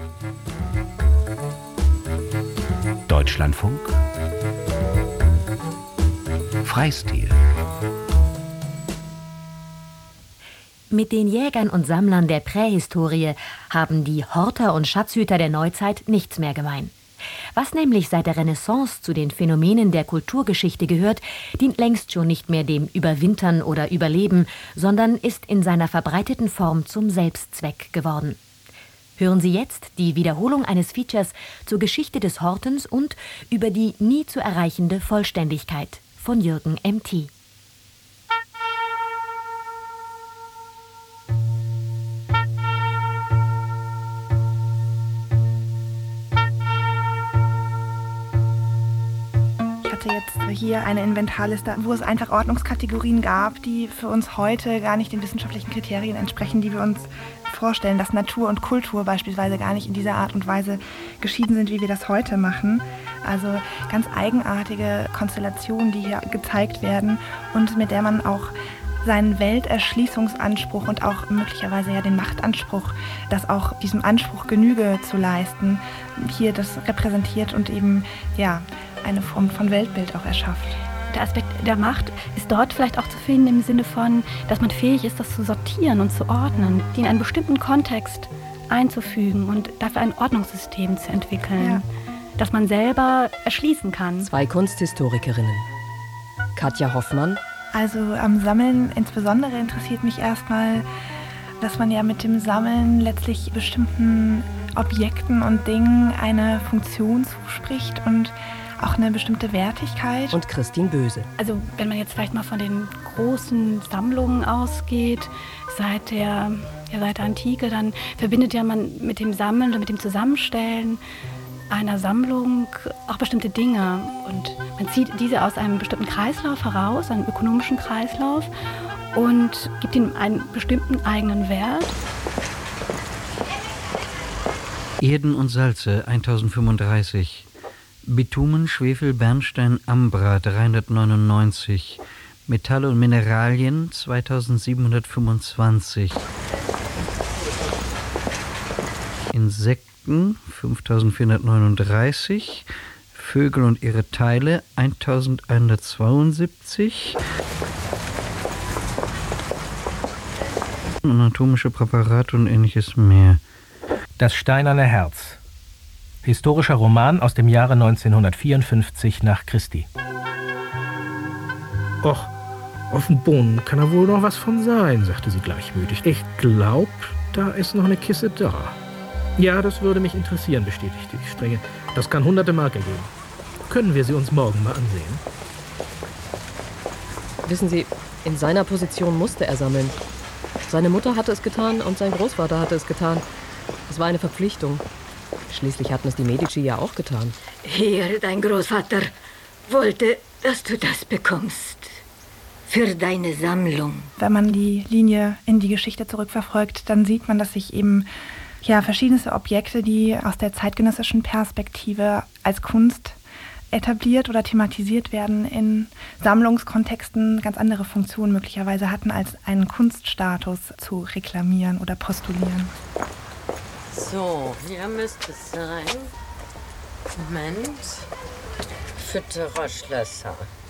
Deutschlandfunk Freistil. Mit den Jägern und Sammlern der Prähistorie haben die Horter und Schatzhüter der Neuzeit nichts mehr gemein. Was nämlich seit der Renaissance zu den Phänomenen der Kulturgeschichte gehört, dient längst schon nicht mehr dem Überwintern oder Überleben, sondern ist in seiner verbreiteten Form zum Selbstzweck geworden. Hören Sie jetzt die Wiederholung eines Features zur Geschichte des Hortens und über die nie zu erreichende Vollständigkeit von Jürgen M.T. Jetzt hier eine Inventarliste, wo es einfach Ordnungskategorien gab, die für uns heute gar nicht den wissenschaftlichen Kriterien entsprechen, die wir uns vorstellen, dass Natur und Kultur beispielsweise gar nicht in dieser Art und Weise geschieden sind, wie wir das heute machen. Also ganz eigenartige Konstellationen, die hier gezeigt werden und mit der man auch seinen Welterschließungsanspruch und auch möglicherweise ja den Machtanspruch, das auch diesem Anspruch Genüge zu leisten, hier das repräsentiert und eben ja eine Form von Weltbild auch erschafft. Der Aspekt der Macht ist dort vielleicht auch zu finden im Sinne von, dass man fähig ist, das zu sortieren und zu ordnen, die in einen bestimmten Kontext einzufügen und dafür ein Ordnungssystem zu entwickeln, das man selber erschließen kann. Zwei Kunsthistorikerinnen. Katja Hoffmann. Also am Sammeln insbesondere interessiert mich erstmal, dass man ja mit dem Sammeln letztlich bestimmten Objekten und Dingen eine Funktion zuspricht und auch eine bestimmte Wertigkeit. Und Christine Böse. Also wenn man jetzt vielleicht mal von den großen Sammlungen ausgeht, seit der Antike, dann verbindet ja man mit dem Sammeln und mit dem Zusammenstellen einer Sammlung auch bestimmte Dinge. Und man zieht diese aus einem bestimmten Kreislauf heraus, einem ökonomischen Kreislauf, und gibt ihm einen bestimmten eigenen Wert. Erden und Salze 1035. Bitumen, Schwefel, Bernstein, Ambra 399, Metalle und Mineralien 2725, Insekten 5439, Vögel und ihre Teile 1172, anatomische Präparate und ähnliches mehr. Das steinerne Herz. Historischer Roman aus dem Jahre 1954 nach Christi. Och, auf dem Boden kann da wohl noch was von sein, sagte sie gleichmütig. Ich glaub, da ist noch eine Kiste da. Ja, das würde mich interessieren, bestätigte ich strenge. Das kann hunderte Mark ergeben. Können wir sie uns morgen mal ansehen? Wissen Sie, in seiner Position musste er sammeln. Seine Mutter hatte es getan und sein Großvater hatte es getan. Es war eine Verpflichtung. Schließlich hatten es die Medici ja auch getan. Hier, dein Großvater wollte, dass du das bekommst. Für deine Sammlung. Wenn man die Linie in die Geschichte zurückverfolgt, dann sieht man, dass sich eben verschiedenste Objekte, die aus der zeitgenössischen Perspektive als Kunst etabliert oder thematisiert werden, in Sammlungskontexten ganz andere Funktionen möglicherweise hatten, als einen Kunststatus zu reklamieren oder postulieren. So, hier müsste es sein. Moment. Fütterer Schlösser.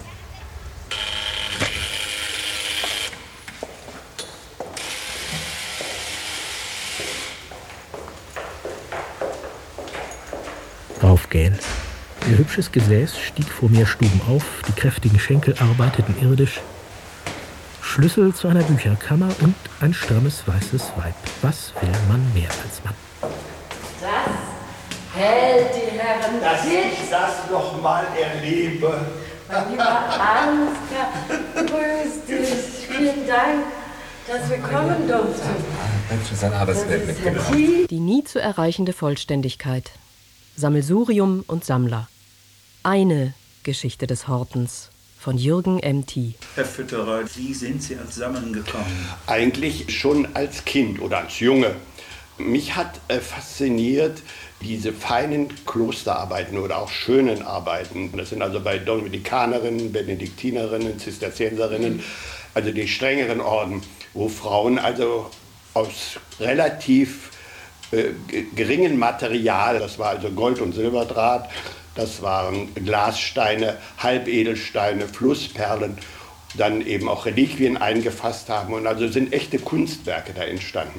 Aufgehen. Ihr hübsches Gesäß stieg vor mir Stuben auf, die kräftigen Schenkel arbeiteten irdisch. Schlüssel zu einer Bücherkammer und ein strammes weißes Weib. Was will man mehr als Mann? Das hält die Herren dass ich das noch mal erlebe. Mein lieber Ansgar, grüß dich. Vielen Dank, dass wir kommen durften. Mensch, sein Arbeitswelt mitgebracht. Die nie zu erreichende Vollständigkeit. Sammelsurium und Sammler. Eine Geschichte des Hortens von Jürgen M.T. Herr Fütterer, wie sind Sie ans Sammeln gekommen? Eigentlich schon als Kind oder als Junge. Mich hat fasziniert diese feinen Klosterarbeiten oder auch schönen Arbeiten. Das sind also bei Dominikanerinnen, Benediktinerinnen, Zisterzienserinnen, also die strengeren Orden, wo Frauen also aus relativ geringen Material. Das war also Gold- und Silberdraht, das waren Glassteine, Halbedelsteine, Flussperlen, dann eben auch Reliquien eingefasst haben. Und also sind echte Kunstwerke da entstanden.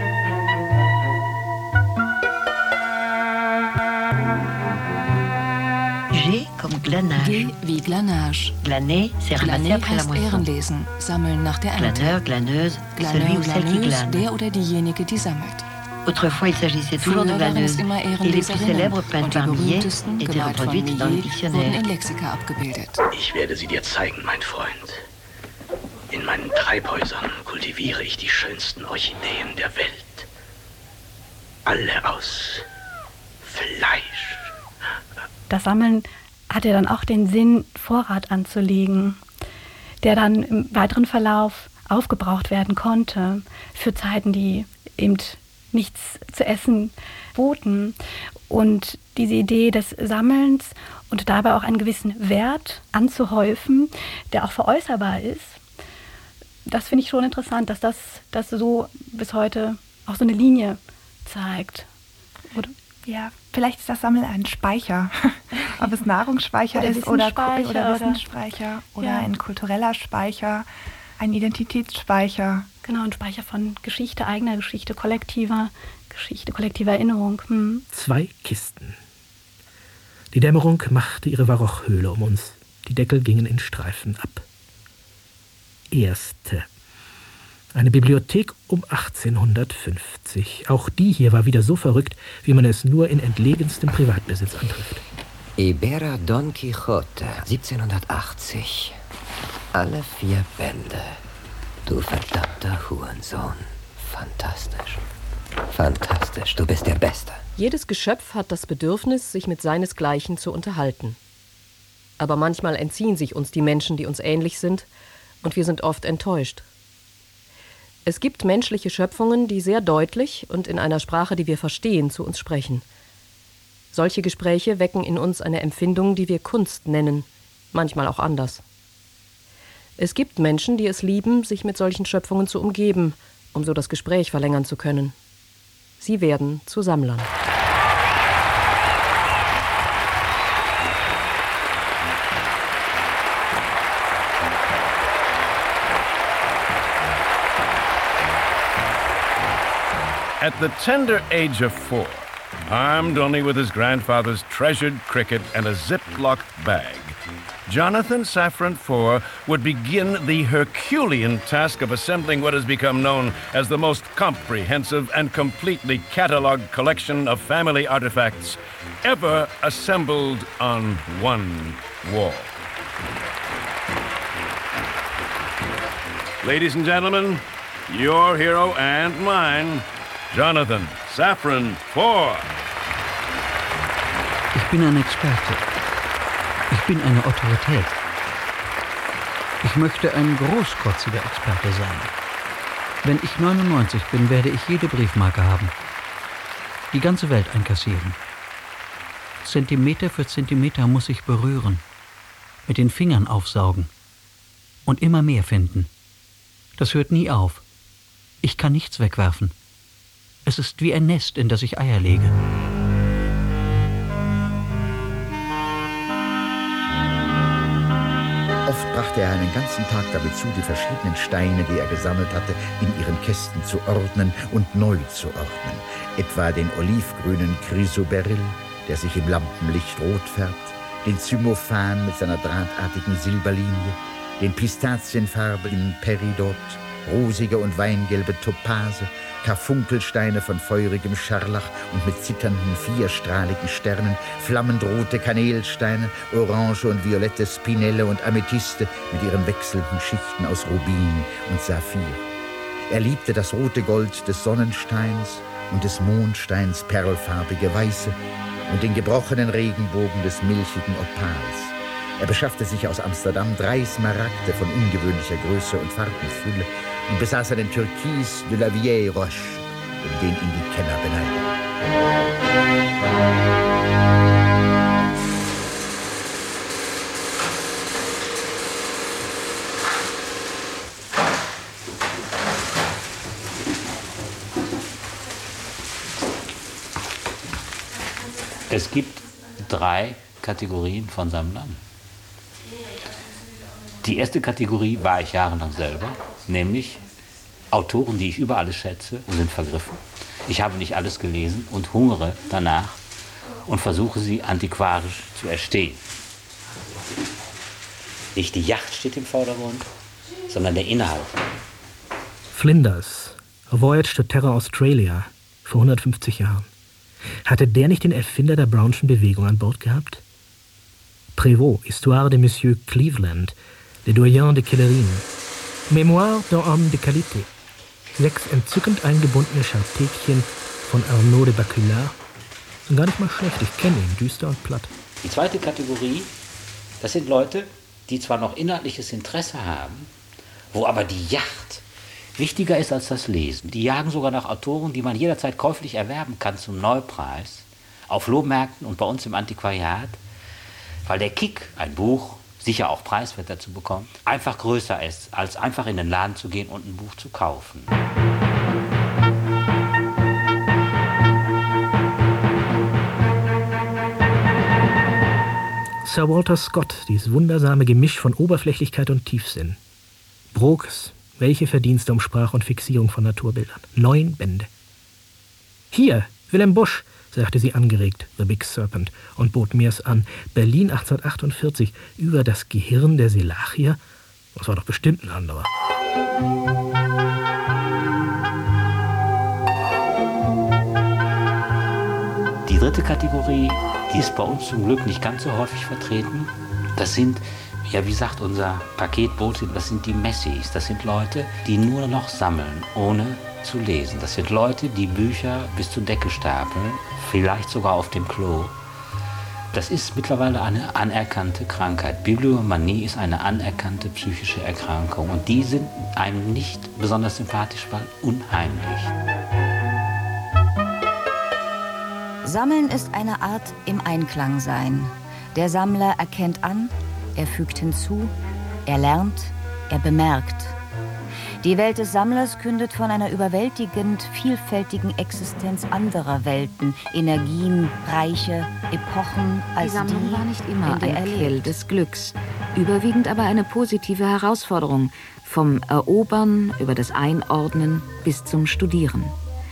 G comme glanage. G wie Glanage. Glaner, c'est ramasser après la heißt moisson. Ehrenlesen, sammeln nach der Ernte. Glaneur, glaneuse, celui Glaneur, ou celle qui glaneuse, glane. der oder diejenige, die sammelt. Autrefois, il s'agissait toujours de Früher waren es glaneuses. immer Et les plus Ehrenleserinnen célèbres peintes und die par Millet berühmtesten, étaient gemalt von reproduites dans le Millet, wurden dictionnaire. in Lexika abgebildet. Ich werde sie dir zeigen, mein Freund. In meinen Treibhäusern kultiviere ich die schönsten Orchideen der Welt. Alle aus Fleisch. Das Sammeln hat ja dann auch den Sinn, Vorrat anzulegen, der dann im weiteren Verlauf aufgebraucht werden konnte für Zeiten, die eben nichts zu essen boten. Und diese Idee des Sammelns und dabei auch einen gewissen Wert anzuhäufen, der auch veräußerbar ist, das finde ich schon interessant, dass das so bis heute auch so eine Linie zeigt. Oder? Ja, vielleicht ist das Sammeln ein Speicher. Ob es Nahrungsspeicher Oder ist oder Wissensspeicher Wissensspeicher oder ja. ein kultureller Speicher, ein Identitätsspeicher. Genau, ein Speicher von Geschichte, eigener Geschichte, kollektiver Erinnerung. 2 Kisten. Die Dämmerung machte ihre Barochhöhle um uns. Die Deckel gingen in Streifen ab. Erste. Eine Bibliothek um 1850. Auch die hier war wieder so verrückt, wie man es nur in entlegenstem Privatbesitz antrifft. Ibera Don Quixote, 1780. Alle 4 Bände. Du verdammter Hurensohn. Fantastisch. Fantastisch, du bist der Beste. Jedes Geschöpf hat das Bedürfnis, sich mit seinesgleichen zu unterhalten. Aber manchmal entziehen sich uns die Menschen, die uns ähnlich sind, und wir sind oft enttäuscht. Es gibt menschliche Schöpfungen, die sehr deutlich und in einer Sprache, die wir verstehen, zu uns sprechen. Solche Gespräche wecken in uns eine Empfindung, die wir Kunst nennen, manchmal auch anders. Es gibt Menschen, die es lieben, sich mit solchen Schöpfungen zu umgeben, um so das Gespräch verlängern zu können. Sie werden zu Sammlern. At the tender age of 4, armed only with his grandfather's treasured cricket and a zip-locked bag, Jonathan Safran Foer would begin the Herculean task of assembling what has become known as the most comprehensive and completely catalogued collection of family artifacts ever assembled on one wall. Ladies and gentlemen, your hero and mine, Jonathan Safran Foer. Ich bin ein Experte. Ich bin eine Autorität. Ich möchte ein großkotziger Experte sein. Wenn ich 99 bin, werde ich jede Briefmarke haben. Die ganze Welt einkassieren. Zentimeter für Zentimeter muss ich berühren. Mit den Fingern aufsaugen. Und immer mehr finden. Das hört nie auf. Ich kann nichts wegwerfen. Es ist wie ein Nest, in das ich Eier lege. Oft brachte er einen ganzen Tag damit zu, die verschiedenen Steine, die er gesammelt hatte, in ihren Kästen zu ordnen und neu zu ordnen. Etwa den olivgrünen Chrysoberyl, der sich im Lampenlicht rot färbt, den Zymophan mit seiner drahtartigen Silberlinie, den pistazienfarbigen Peridot, rosige und weingelbe Topase, Karfunkelsteine von feurigem Scharlach und mit zitternden vierstrahligen Sternen, flammend rote Kanelsteine, orange und violette Spinelle und Amethyste mit ihren wechselnden Schichten aus Rubin und Saphir. Er liebte das rote Gold des Sonnensteins und des Mondsteins perlfarbige Weiße und den gebrochenen Regenbogen des milchigen Opals. Er beschaffte sich aus Amsterdam 3 Smaragde von ungewöhnlicher Größe und Farbenfülle und besaß einen Türkis de la Vieille Roche, um den ihn die Kenner beneiden. Es gibt 3 Kategorien von Sammlern. Die erste Kategorie war ich jahrelang selber, nämlich Autoren, die ich über alles schätze, sind vergriffen. Ich habe nicht alles gelesen und hungere danach und versuche sie antiquarisch zu erstehen. Nicht die Yacht steht im Vordergrund, sondern der Inhalt. Flinders, A Voyage to Terra Australia, vor 150 Jahren. Hatte der nicht den Erfinder der Brownschen Bewegung an Bord gehabt? Prévost, Histoire de Monsieur Cleveland, Le Doyen de Kellerine, Mémoire d'un homme de qualité. 6 entzückend eingebundene Schartäkchen von Arnaud de Baculard. Sind gar nicht mal schlecht, ich kenne ihn, düster und platt. Die zweite Kategorie, das sind Leute, die zwar noch inhaltliches Interesse haben, wo aber die Yacht wichtiger ist als das Lesen. Die jagen sogar nach Autoren, die man jederzeit käuflich erwerben kann zum Neupreis, auf Flohmärkten und bei uns im Antiquariat, weil der Kick, ein Buch, sicher auch preiswerter zu bekommen, einfach größer ist, als einfach in den Laden zu gehen und ein Buch zu kaufen. Sir Walter Scott, dieses wundersame Gemisch von Oberflächlichkeit und Tiefsinn. Brooks, welche Verdienste um Sprache und Fixierung von Naturbildern. 9 Bände. Hier, Wilhelm Busch, sagte sie angeregt, The Big Serpent, und bot mir's an. Berlin 1848, über das Gehirn der Selachier? Das war doch bestimmt ein anderer. Die dritte Kategorie, die ist bei uns zum Glück nicht ganz so häufig vertreten. Das sind, ja wie sagt unser Paketbote, das sind die Messies. Das sind Leute, die nur noch sammeln, ohne zu lesen. Das sind Leute, die Bücher bis zur Decke stapeln, vielleicht sogar auf dem Klo. Das ist mittlerweile eine anerkannte Krankheit. Bibliomanie ist eine anerkannte psychische Erkrankung. Und die sind einem nicht besonders sympathisch, weil unheimlich. Sammeln ist eine Art im Einklang sein. Der Sammler erkennt an, er fügt hinzu, er lernt, er bemerkt. Die Welt des Sammlers kündet von einer überwältigend vielfältigen Existenz anderer Welten, Energien, Reiche, Epochen als die Sammlung war nicht immer ein Quell des Glücks, überwiegend aber eine positive Herausforderung, vom Erobern über das Einordnen bis zum Studieren.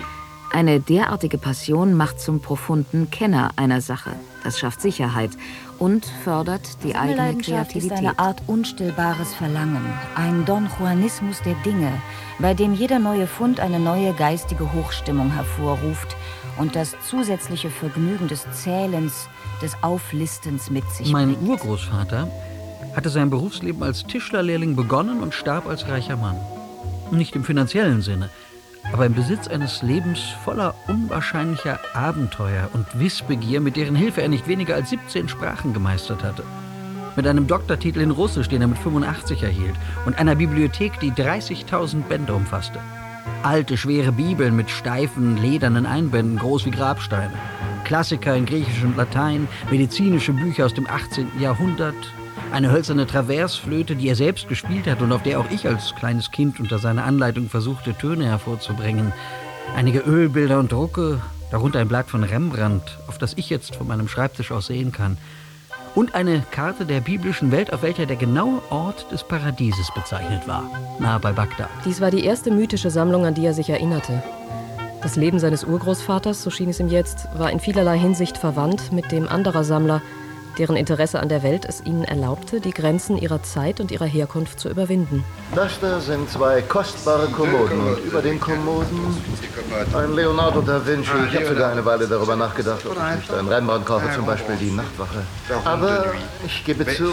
Eine derartige Passion macht zum profunden Kenner einer Sache. Das schafft Sicherheit und fördert die eigene Kreativität. Ist eine Art unstillbares Verlangen, ein Don Juanismus der Dinge, bei dem jeder neue Fund eine neue geistige Hochstimmung hervorruft und das zusätzliche Vergnügen des Zählens, des Auflistens mit sich Mein bringt. Urgroßvater hatte sein Berufsleben als Tischlerlehrling begonnen und starb als reicher Mann. Nicht im finanziellen Sinne, aber im Besitz eines Lebens voller unwahrscheinlicher Abenteuer und Wissbegier, mit deren Hilfe er nicht weniger als 17 Sprachen gemeistert hatte. Mit einem Doktortitel in Russisch, den er mit 85 erhielt, und einer Bibliothek, die 30.000 Bände umfasste. Alte, schwere Bibeln mit steifen, ledernen Einbänden, groß wie Grabsteine. Klassiker in Griechisch und Latein, medizinische Bücher aus dem 18. Jahrhundert, eine hölzerne Traversflöte, die er selbst gespielt hat und auf der auch ich als kleines Kind unter seiner Anleitung versuchte, Töne hervorzubringen. Einige Ölbilder und Drucke, darunter ein Blatt von Rembrandt, auf das ich jetzt von meinem Schreibtisch aus sehen kann. Und eine Karte der biblischen Welt, auf welcher der genaue Ort des Paradieses bezeichnet war, nahe bei Bagdad. Dies war die erste mythische Sammlung, an die er sich erinnerte. Das Leben seines Urgroßvaters, so schien es ihm jetzt, war in vielerlei Hinsicht verwandt mit dem anderer Sammler, deren Interesse an der Welt es ihnen erlaubte, die Grenzen ihrer Zeit und ihrer Herkunft zu überwinden. Das da sind 2 kostbare Kommoden und über den Kommoden ein Leonardo da Vinci. Ich habe sogar eine Weile darüber nachgedacht, ob ich nicht einen Rembrandt kaufe, zum Beispiel die Nachtwache. Aber ich gebe zu,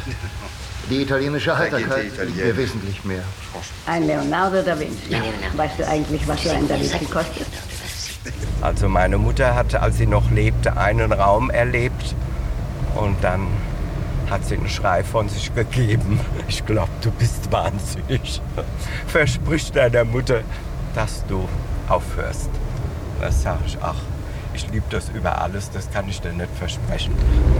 die italienische Heiterkeit liegt mir wesentlich mehr. Ein Leonardo da Vinci. Weißt du eigentlich, was so ein Da Vinci kostet? Also meine Mutter hatte, als sie noch lebte, einen Raum erlebt. Und dann hat sie einen Schrei von sich gegeben. Ich glaube, du bist wahnsinnig. Versprich deiner Mutter, dass du aufhörst. Das sage ich, ach, ich liebe das über alles, das kann ich dir nicht versprechen.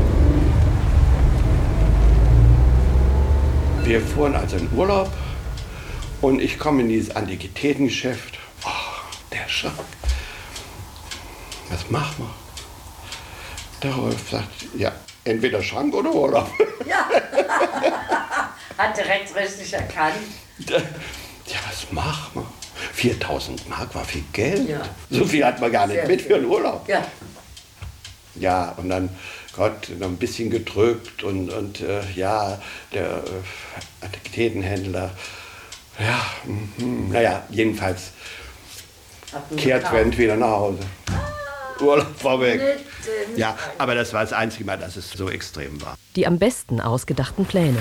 Wir fuhren also in Urlaub und ich komme in dieses Antiquitätengeschäft. Oh, der Schrank. Was machen wir? Der Rolf sagt, ja, entweder Schrank oder Urlaub. Ja, hat direkt richtig erkannt. Ja, was machen wir? 4.000 Mark war viel Geld. Ja. So viel hat man gar nicht Sehr mit viel. für einen Urlaub. Ja. Ja, und dann, Gott, noch ein bisschen gedrückt und ja, der Antiquitätenhändler, ja, naja, jedenfalls kehrt Trent wieder nach Hause. Urlaub war weg. Ja, aber das war das einzige Mal, dass es so extrem war. Die am besten ausgedachten Pläne.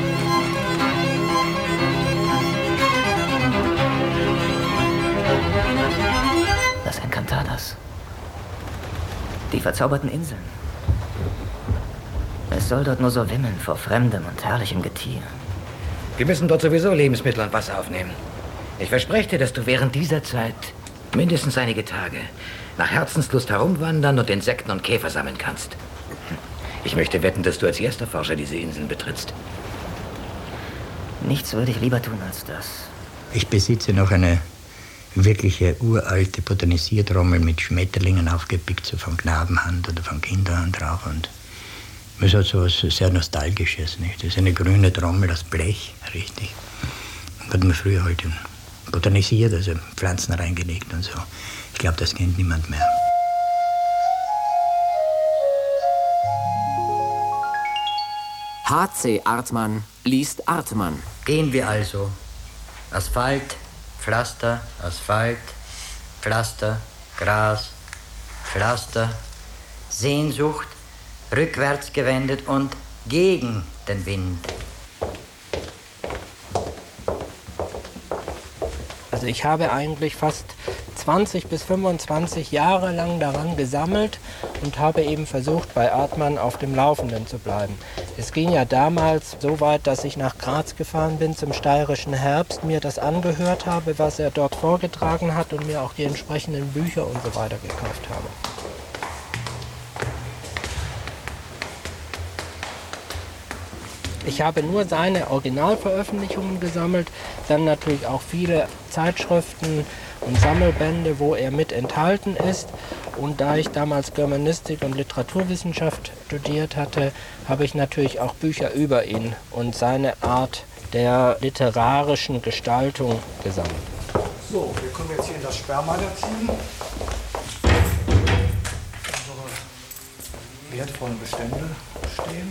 Las Encantadas. Die verzauberten Inseln. Es soll dort nur so wimmeln vor fremdem und herrlichem Getier. Wir müssen dort sowieso Lebensmittel und Wasser aufnehmen. Ich verspreche dir, dass du während dieser Zeit mindestens einige Tage nach Herzenslust herumwandern und Insekten und Käfer sammeln kannst. Ich möchte wetten, dass du als erster Forscher diese Inseln betrittst. Nichts würde ich lieber tun als das. Ich besitze noch eine wirkliche uralte Botanisiertrommel mit Schmetterlingen aufgepickt, so von Knabenhand oder von Kinderhand drauf. Und es hat so was sehr Nostalgisches, nicht? Das ist eine grüne Trommel aus Blech, richtig. Und hat man früher halt botanisiert, also Pflanzen reingelegt und so. Ich glaube, das kennt niemand mehr. H.C. Artmann liest Artmann. Gehen wir also. Asphalt, Pflaster, Asphalt, Pflaster, Gras, Pflaster, Sehnsucht, rückwärts gewendet und gegen den Wind. Also ich habe eigentlich fast 20 bis 25 Jahre lang daran gesammelt und habe eben versucht, bei Artmann auf dem Laufenden zu bleiben. Es ging ja damals so weit, dass ich nach Graz gefahren bin zum Steirischen Herbst, mir das angehört habe, was er dort vorgetragen hat und mir auch die entsprechenden Bücher und so weiter gekauft habe. Ich habe nur seine Originalveröffentlichungen gesammelt, dann natürlich auch viele Zeitschriften und Sammelbände, wo er mit enthalten ist. Und da ich damals Germanistik und Literaturwissenschaft studiert hatte, habe ich natürlich auch Bücher über ihn und seine Art der literarischen Gestaltung gesammelt. So, wir kommen jetzt hier in das Sperrmagazin. Unsere wertvollen Bestände stehen.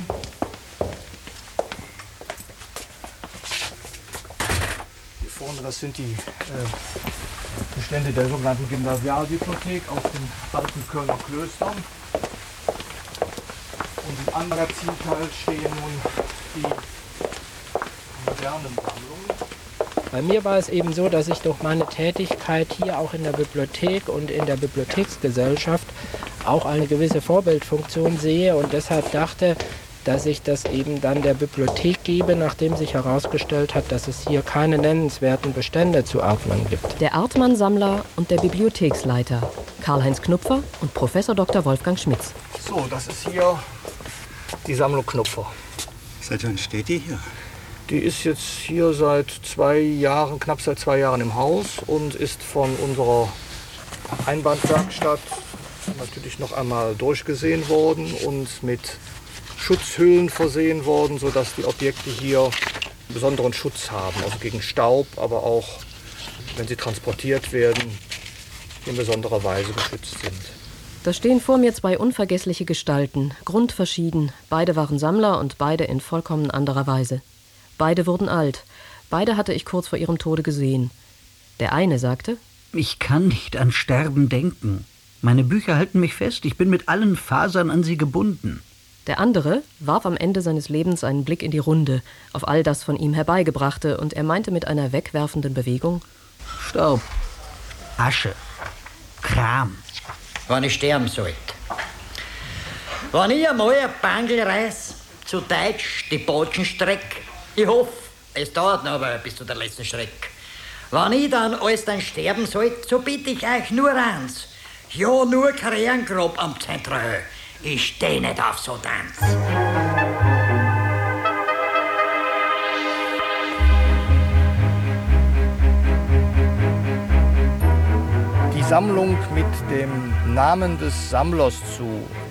Hier vorne, das sind die Bestände der sogenannten Gymnasialbibliothek aus den alten Kölner Klöstern. Und im anderen Magazin stehen nun die modernen Sammlungen. Bei mir war es eben so, dass ich durch meine Tätigkeit hier auch in der Bibliothek und in der Bibliotheksgesellschaft auch eine gewisse Vorbildfunktion sehe und deshalb dachte, dass ich das eben dann der Bibliothek gebe, nachdem sich herausgestellt hat, dass es hier keine nennenswerten Bestände zu Artmann gibt. Der Artmann-Sammler und der Bibliotheksleiter Karl-Heinz Knupfer und Professor Dr. Wolfgang Schmitz. So, das ist hier die Sammlung Knupfer. Seit wann steht die hier? Die ist jetzt hier seit 2 Jahren, knapp seit 2 Jahren im Haus und ist von unserer Einbandwerkstatt natürlich noch einmal durchgesehen worden und mit Schutzhüllen versehen worden, sodass die Objekte hier besonderen Schutz haben, also gegen Staub, aber auch, wenn sie transportiert werden, in besonderer Weise geschützt sind. Da stehen vor mir 2 unvergessliche Gestalten, grundverschieden. Beide waren Sammler und beide in vollkommen anderer Weise. Beide wurden alt. Beide hatte ich kurz vor ihrem Tode gesehen. Der eine sagte: Ich kann nicht an Sterben denken. Meine Bücher halten mich fest. Ich bin mit allen Fasern an sie gebunden. Der andere warf am Ende seines Lebens einen Blick in die Runde, auf all das von ihm Herbeigebrachte, und er meinte mit einer wegwerfenden Bewegung: Staub, Asche, Kram. Wenn ich sterben sollte. Wenn ich einmal ein Bangel reiß, zu Deutsch die Botschenstreck, ich hoffe, es dauert noch aber bis zu der letzten Schreck. Wenn ich dann alles dann sterben sollte, so bitte ich euch nur eins. Ja, nur kein Ehrengrab am Zentralhöhe. Ich steh nicht auf so Tanz. Die Sammlung mit dem Namen des Sammlers zu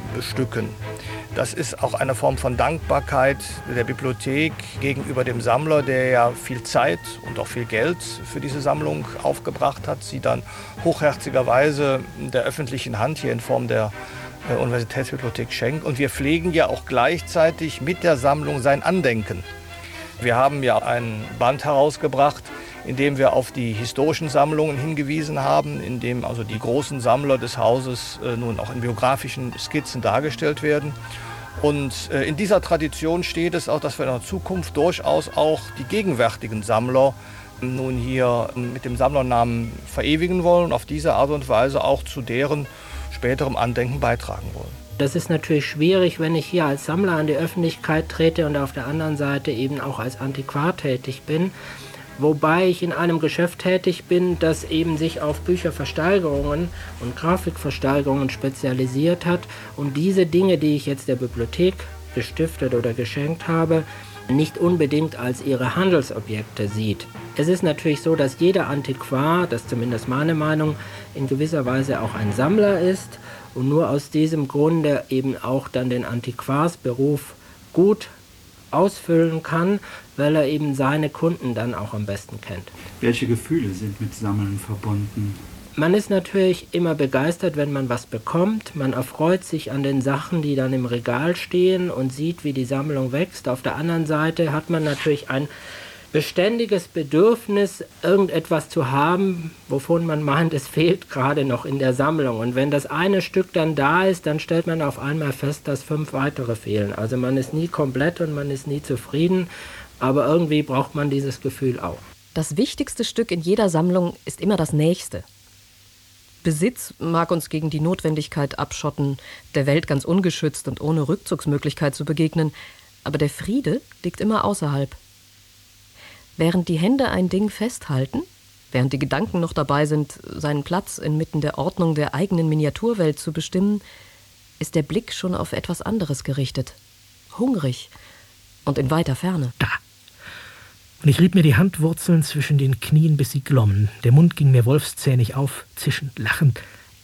bestücken. Das ist auch eine Form von Dankbarkeit der Bibliothek gegenüber dem Sammler, der ja viel Zeit und auch viel Geld für diese Sammlung aufgebracht hat, sie dann hochherzigerweise der öffentlichen Hand hier in Form der Universitätsbibliothek schenkt. Und wir pflegen ja auch gleichzeitig mit der Sammlung sein Andenken. Wir haben ja einen Band herausgebracht, in dem wir auf die historischen Sammlungen hingewiesen haben, in dem also die großen Sammler des Hauses nun auch in biografischen Skizzen dargestellt werden. Und in dieser Tradition steht es auch, dass wir in der Zukunft durchaus auch die gegenwärtigen Sammler nun hier mit dem Sammlernamen verewigen wollen und auf diese Art und Weise auch zu deren späterem Andenken beitragen wollen. Das ist natürlich schwierig, wenn ich hier als Sammler an die Öffentlichkeit trete und auf der anderen Seite eben auch als Antiquar tätig bin. Wobei ich in einem Geschäft tätig bin, das eben sich auf Bücherversteigerungen und Grafikversteigerungen spezialisiert hat und diese Dinge, die ich jetzt der Bibliothek gestiftet oder geschenkt habe, nicht unbedingt als ihre Handelsobjekte sieht. Es ist natürlich so, dass jeder Antiquar, das ist zumindest meine Meinung, in gewisser Weise auch ein Sammler ist und nur aus diesem Grunde eben auch dann den Antiquarsberuf gut ausfüllen kann, weil er eben seine Kunden dann auch am besten kennt. Welche Gefühle sind mit Sammeln verbunden? Man ist natürlich immer begeistert, wenn man was bekommt. Man erfreut sich an den Sachen, die dann im Regal stehen und sieht, wie die Sammlung wächst. Auf der anderen Seite hat man natürlich ein beständiges Bedürfnis, irgendetwas zu haben, wovon man meint, es fehlt gerade noch in der Sammlung. Und wenn das eine Stück dann da ist, dann stellt man auf einmal fest, dass 5 weitere fehlen. Also man ist nie komplett und man ist nie zufrieden, aber irgendwie braucht man dieses Gefühl auch. Das wichtigste Stück in jeder Sammlung ist immer das nächste. Besitz mag uns gegen die Notwendigkeit abschotten, der Welt ganz ungeschützt und ohne Rückzugsmöglichkeit zu begegnen, aber der Friede liegt immer außerhalb. Während die Hände ein Ding festhalten, während die Gedanken noch dabei sind, seinen Platz inmitten der Ordnung der eigenen Miniaturwelt zu bestimmen, ist der Blick schon auf etwas anderes gerichtet, hungrig und in weiter Ferne. Da! Und ich rieb mir die Handwurzeln zwischen den Knien, bis sie glommen. Der Mund ging mir wolfszähnig auf, zischend, lachend.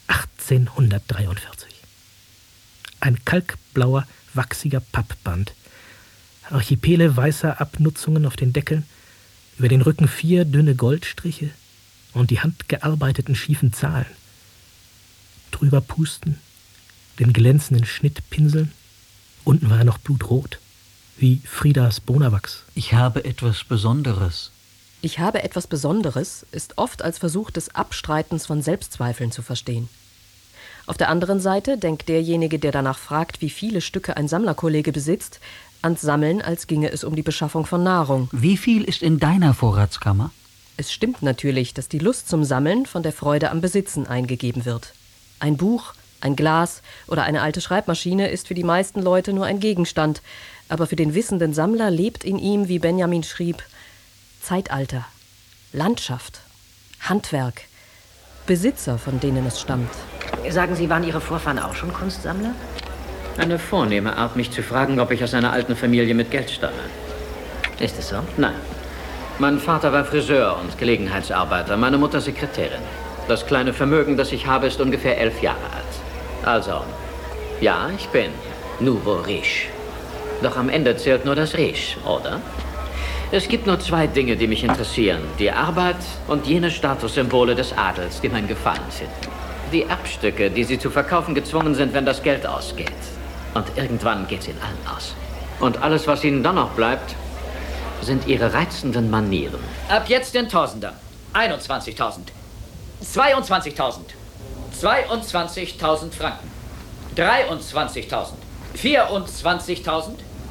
1843. Ein kalkblauer, wachsiger Pappband. Archipele weißer Abnutzungen auf den Deckeln, über den Rücken 4 dünne Goldstriche und die handgearbeiteten schiefen Zahlen. Drüber pusten, den glänzenden Schnitt pinseln. Unten war er noch blutrot, wie Friedas Bonawachs. Ich habe etwas Besonderes. Ich habe etwas Besonderes ist oft als Versuch des Abstreitens von Selbstzweifeln zu verstehen. Auf der anderen Seite denkt derjenige, der danach fragt, wie viele Stücke ein Sammlerkollege besitzt, ans Sammeln, als ginge es um die Beschaffung von Nahrung. Wie viel ist in deiner Vorratskammer? Es stimmt natürlich, dass die Lust zum Sammeln von der Freude am Besitzen eingegeben wird. Ein Buch, ein Glas oder eine alte Schreibmaschine ist für die meisten Leute nur ein Gegenstand, aber für den wissenden Sammler lebt in ihm, wie Benjamin schrieb, Zeitalter, Landschaft, Handwerk, Besitzer, von denen es stammt. Sagen Sie, waren Ihre Vorfahren auch schon Kunstsammler? Eine vornehme Art, mich zu fragen, ob ich aus einer alten Familie mit Geld stamme. Ist es so? Nein. Mein Vater war Friseur und Gelegenheitsarbeiter, meine Mutter Sekretärin. Das kleine Vermögen, das ich habe, ist ungefähr 11 Jahre alt. Also, ja, ich bin nouveau riche. Doch am Ende zählt nur das Riche, oder? Es gibt nur 2 Dinge, die mich interessieren. Die Arbeit und jene Statussymbole des Adels, die mein Gefallen finden. Die Erbstücke, die sie zu verkaufen gezwungen sind, wenn das Geld ausgeht. Und irgendwann geht's ihnen allen aus. Und alles, was ihnen dann noch bleibt, sind ihre reizenden Manieren. Ab jetzt den Tausender. 21.000. 22.000. 22.000 Franken. 23.000. 24.000.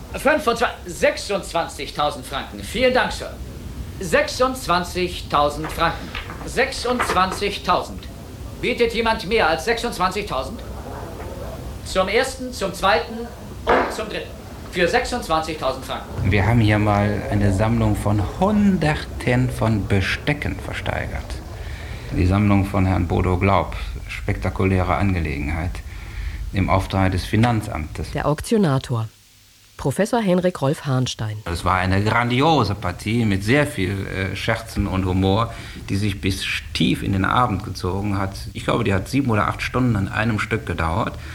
26.000 Franken. Vielen Dank, Sir. 26.000 Franken. 26.000. Bietet jemand mehr als 26.000? Zum ersten, zum zweiten und zum dritten. Für 26.000 Franken. Wir haben hier mal eine Sammlung von Hunderten von Bestecken versteigert. Die Sammlung von Herrn Bodo Glaub, spektakuläre Angelegenheit, im Auftrag des Finanzamtes. Der Auktionator, Professor Henrik Rolf Hahnstein. Es war eine grandiose Partie mit sehr viel Scherzen und Humor, die sich bis tief in den Abend gezogen hat. Ich glaube, die hat 7 oder 8 Stunden an einem Stück gedauert,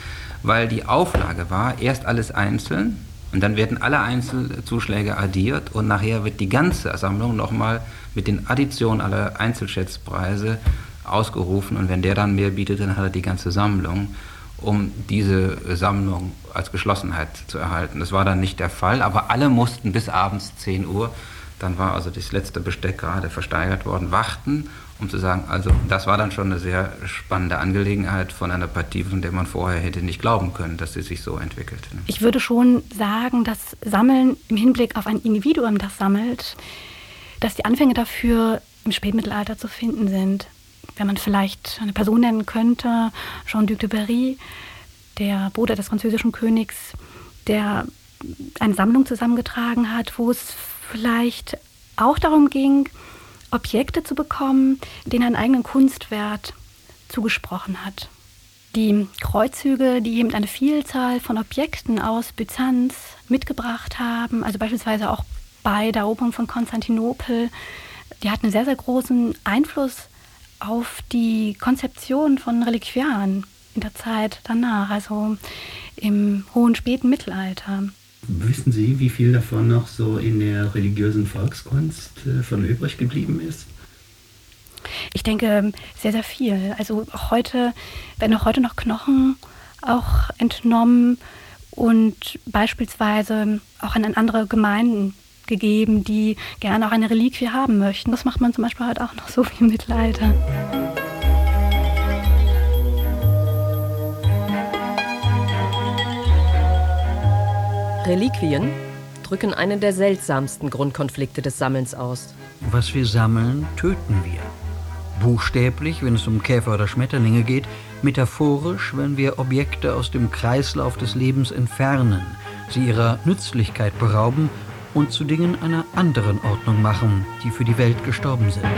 weil die Auflage war, erst alles einzeln und dann werden alle Einzelzuschläge addiert und nachher wird die ganze Sammlung nochmal mit den Additionen aller Einzelschätzpreise ausgerufen und wenn der dann mehr bietet, dann hat er die ganze Sammlung, um diese Sammlung als Geschlossenheit zu erhalten. Das war dann nicht der Fall, aber alle mussten bis abends 10 Uhr, dann war also das letzte Besteck gerade versteigert worden, warten, um zu sagen, also das war dann schon eine sehr spannende Angelegenheit von einer Partie, von der man vorher hätte nicht glauben können, dass sie sich so entwickelt. Ich würde schon sagen, dass Sammeln im Hinblick auf ein Individuum, das sammelt, dass die Anfänge dafür im Spätmittelalter zu finden sind. Wenn man vielleicht eine Person nennen könnte, Jean-Duc de Berry, der Bruder des französischen Königs, der eine Sammlung zusammengetragen hat, wo es vielleicht auch darum ging, Objekte zu bekommen, denen einen eigenen Kunstwert zugesprochen hat. Die Kreuzzüge, die eben eine Vielzahl von Objekten aus Byzanz mitgebracht haben, also beispielsweise auch bei der Eroberung von Konstantinopel, die hatten einen sehr, sehr großen Einfluss auf die Konzeption von Reliquiaren in der Zeit danach, also im hohen späten Mittelalter. Wissen Sie, wie viel davon noch so in der religiösen Volkskunst von übrig geblieben ist? Ich denke, sehr, sehr viel. Also auch heute werden auch heute noch Knochen auch entnommen und beispielsweise auch an andere Gemeinden gegeben, die gerne auch eine Reliquie haben möchten. Das macht man zum Beispiel heute auch noch so wie im Mittelalter. Reliquien drücken einen der seltsamsten Grundkonflikte des Sammelns aus. Was wir sammeln, töten wir. Buchstäblich, wenn es um Käfer oder Schmetterlinge geht, metaphorisch, wenn wir Objekte aus dem Kreislauf des Lebens entfernen, sie ihrer Nützlichkeit berauben und zu Dingen einer anderen Ordnung machen, die für die Welt gestorben sind.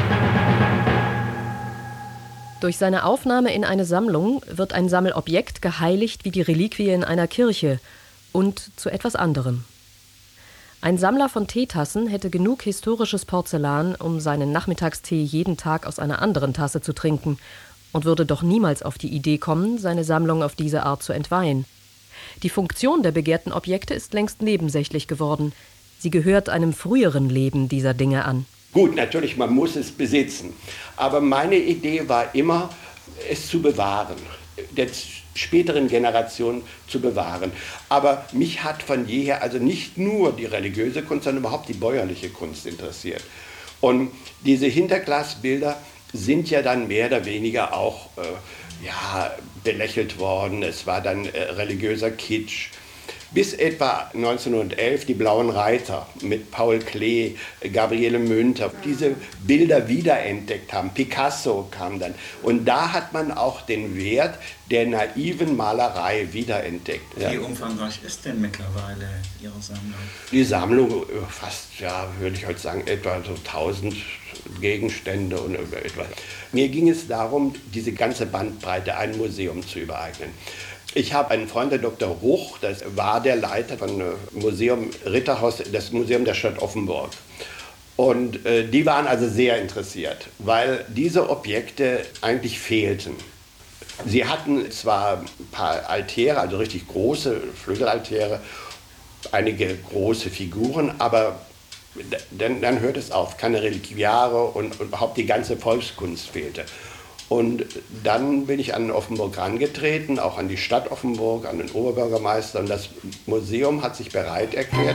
Durch seine Aufnahme in eine Sammlung wird ein Sammelobjekt geheiligt wie die Reliquie in einer Kirche und zu etwas anderem. Ein Sammler von Teetassen hätte genug historisches Porzellan, um seinen Nachmittagstee jeden Tag aus einer anderen Tasse zu trinken und würde doch niemals auf die Idee kommen, seine Sammlung auf diese Art zu entweihen. Die Funktion der begehrten Objekte ist längst nebensächlich geworden. Sie gehört einem früheren Leben dieser Dinge an. Gut, natürlich, man muss es besitzen. Aber meine Idee war immer, es zu bewahren, der späteren Generationen zu bewahren. Aber mich hat von jeher also nicht nur die religiöse Kunst, sondern überhaupt die bäuerliche Kunst interessiert. Und diese Hinterglasbilder sind ja dann mehr oder weniger auch belächelt worden. Es war dann religiöser Kitsch. Bis etwa 1911 die Blauen Reiter mit Paul Klee, Gabriele Münter, diese Bilder wiederentdeckt haben. Picasso kam dann. Und da hat man auch den Wert der naiven Malerei wiederentdeckt. Wie umfangreich ist denn mittlerweile Ihre Sammlung? Die Sammlung fast, würde ich heute sagen, etwa so 1000 Gegenstände und etwas. Mir ging es darum, diese ganze Bandbreite ein Museum zu übereignen. Ich habe einen Freund, der Dr. Ruch, das war der Leiter von Museum Ritterhaus, das Museum der Stadt Offenburg. Und die waren also sehr interessiert, weil diese Objekte eigentlich fehlten. Sie hatten zwar ein paar Altäre, also richtig große Flügelaltäre, einige große Figuren, aber dann hört es auf, keine Reliquiare und überhaupt die ganze Volkskunst fehlte. Und dann bin ich an Offenburg herangetreten, auch an die Stadt Offenburg, an den Oberbürgermeister. Und das Museum hat sich bereit erklärt.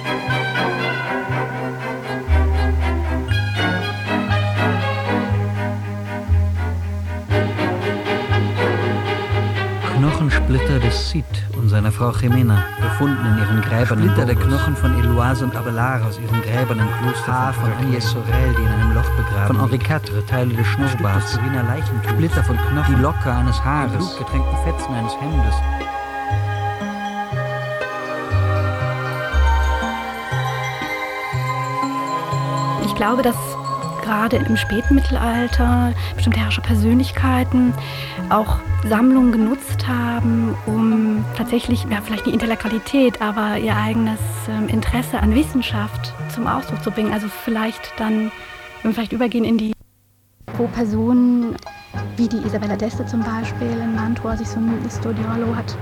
Knochensplitter des Cid und seiner Frau Jimena, gefunden in ihren Gräbern. Splitter der Knochen von Eloise und Abelard aus ihren Gräbern im Kloster von Agnès Sorel, die in einem Loch begraben. Von Henri IV, Teile des Schnurrbarts, Wiener Leichentuch, Splitter von Knochen, die Locke eines Haares, die blutgetränkten Fetzen eines Hemdes. Ich glaube, dass gerade im Spätmittelalter bestimmte Herrscherpersönlichkeiten auch Sammlungen genutzt haben, um tatsächlich, vielleicht die Intellektualität, aber ihr eigenes Interesse an Wissenschaft zum Ausdruck zu bringen. Also vielleicht dann, wenn wir vielleicht übergehen in die, wo Personen wie die Isabella d'Este zum Beispiel in Mantua sich so ein Studiolo hat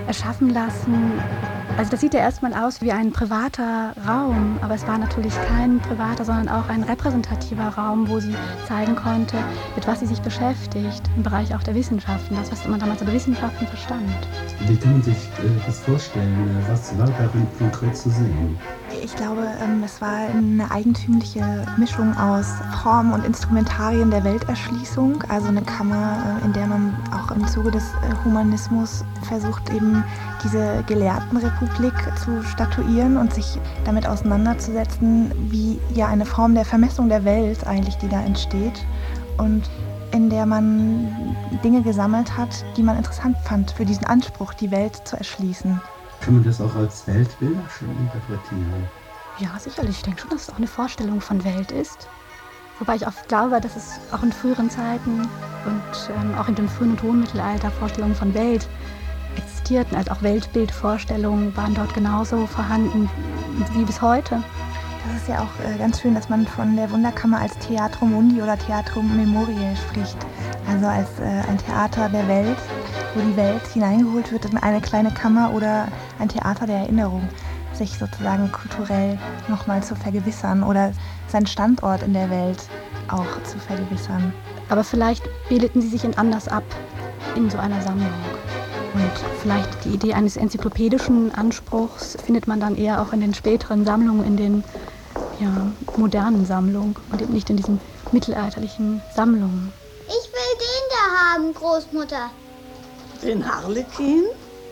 erschaffen lassen. Also das sieht ja erstmal aus wie ein privater Raum, aber es war natürlich kein privater, sondern auch ein repräsentativer Raum, wo sie zeigen konnte, mit was sie sich beschäftigt, im Bereich auch der Wissenschaften, das, was man damals unter Wissenschaften verstand. Wie kann man sich das vorstellen? Was war darin konkret zu sehen? Ich glaube, es war eine eigentümliche Mischung aus Formen und Instrumentarien der Welterschließung, also eine Kammer, in der man auch im Zuge des Humanismus versucht, eben diese Gelehrtenrepublik zu statuieren und sich damit auseinanderzusetzen, wie ja eine Form der Vermessung der Welt eigentlich, die da entsteht und in der man Dinge gesammelt hat, die man interessant fand für diesen Anspruch, die Welt zu erschließen. Kann man das auch als Weltbilder schon interpretieren? Ja, sicherlich. Ich denke schon, dass es auch eine Vorstellung von Welt ist. Wobei ich oft glaube, dass es auch in früheren Zeiten und auch in dem frühen und hohen Mittelalter Vorstellungen von Welt existierten. Also auch Weltbildvorstellungen waren dort genauso vorhanden wie bis heute. Das ist ja auch ganz schön, dass man von der Wunderkammer als Theatrum Mundi oder Theatrum Memoriae spricht. Also als ein Theater der Welt, wo die Welt hineingeholt wird in eine kleine Kammer oder ein Theater der Erinnerung, sich sozusagen kulturell nochmal zu vergewissern oder seinen Standort in der Welt auch zu vergewissern. Aber vielleicht bildeten sie sich anders ab in so einer Sammlung. Und vielleicht die Idee eines enzyklopädischen Anspruchs findet man dann eher auch in den späteren Sammlungen, in den modernen Sammlungen und eben nicht in diesen mittelalterlichen Sammlungen. Ich will den da haben, Großmutter. Den Harlekin?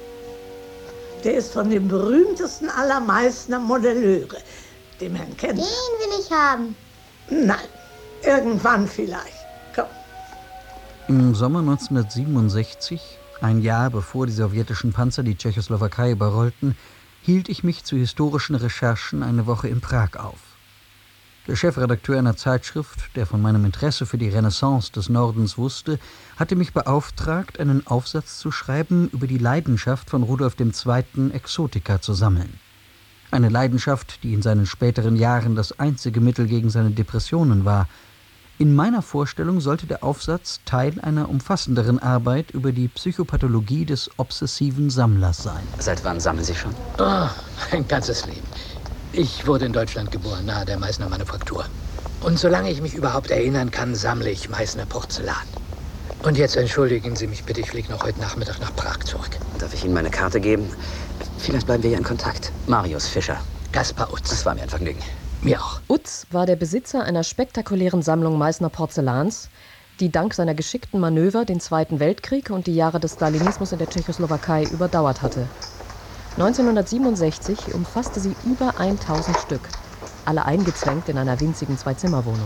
Der ist von dem berühmtesten aller Meißner Modelleure, dem Herrn Kenner. Den will ich haben. Nein, irgendwann vielleicht. Komm. Im Sommer 1967, ein Jahr bevor die sowjetischen Panzer die Tschechoslowakei überrollten, hielt ich mich zu historischen Recherchen eine Woche in Prag auf. Der Chefredakteur einer Zeitschrift, der von meinem Interesse für die Renaissance des Nordens wusste, hatte mich beauftragt, einen Aufsatz zu schreiben über die Leidenschaft von Rudolf II., Exotika zu sammeln. Eine Leidenschaft, die in seinen späteren Jahren das einzige Mittel gegen seine Depressionen war. In meiner Vorstellung sollte der Aufsatz Teil einer umfassenderen Arbeit über die Psychopathologie des obsessiven Sammlers sein. Seit wann sammeln Sie schon? Oh, ein ganzes Leben. Ich wurde in Deutschland geboren, nahe der Meißner Manufaktur. Und solange ich mich überhaupt erinnern kann, sammle ich Meißner Porzellan. Und jetzt entschuldigen Sie mich bitte, ich fliege noch heute Nachmittag nach Prag zurück. Darf ich Ihnen meine Karte geben? Vielleicht bleiben wir hier in Kontakt. Marius Fischer. Kaspar Utz. Das war mir ein Vergnügen. Mir auch. Utz war der Besitzer einer spektakulären Sammlung Meißner Porzellans, die dank seiner geschickten Manöver den Zweiten Weltkrieg und die Jahre des Stalinismus in der Tschechoslowakei überdauert hatte. 1967 umfasste sie über 1000 Stück, alle eingezwängt in einer winzigen Zwei-Zimmer-Wohnung.